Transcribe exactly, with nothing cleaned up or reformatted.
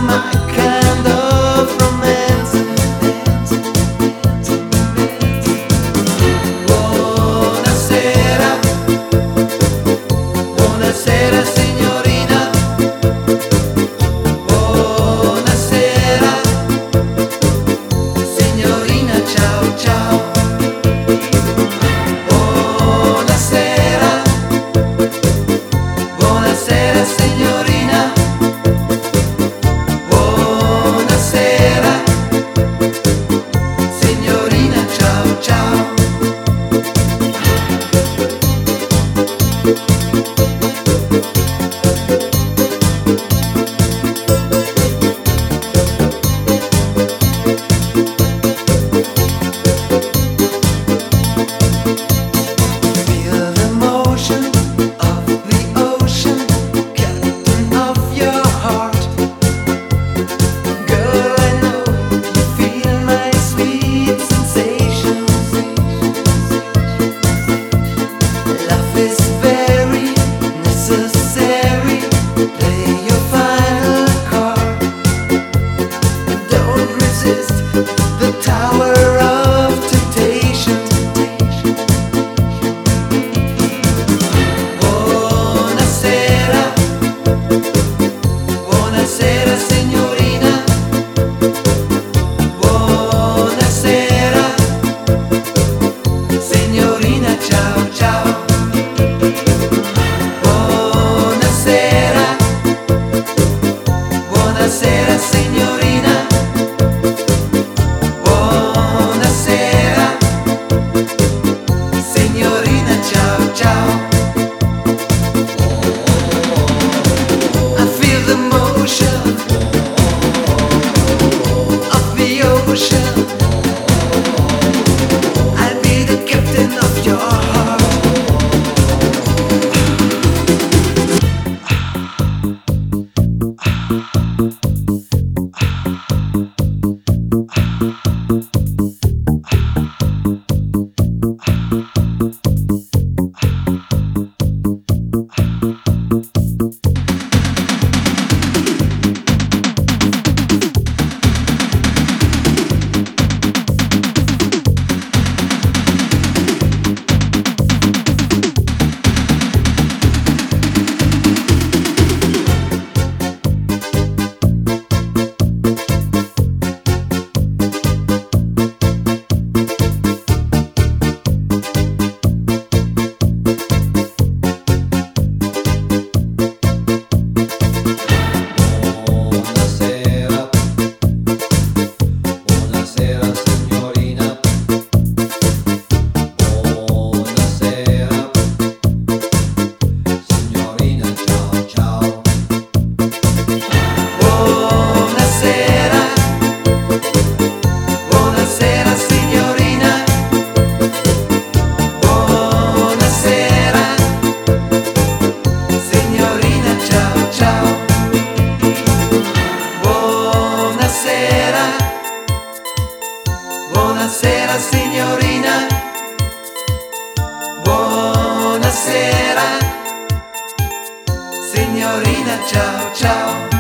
my kind of romance. Buonasera, buonasera signorina. Buonasera, signorina, ciao ciao. Buonasera, buonasera signorina. Buonasera, signorina, ciao ciao. Feel the motion of the ocean, captain of your heart. Girl, I know you feel my sweet sensations. Love is very necessary. Play your final card. Don't resist the tower of temptation. Buonasera, buonasera signorina. Buonasera, signorina, ciao ciao. Buonasera, buonasera signorina. Buonasera, signorina, ciao ciao. I feel the motion of the ocean. I'll be the captain of your heart. Buonasera, buonasera signorina. Buonasera, signorina, ciao ciao. Buonasera, buonasera signorina. Buonasera, signorina, ciao ciao.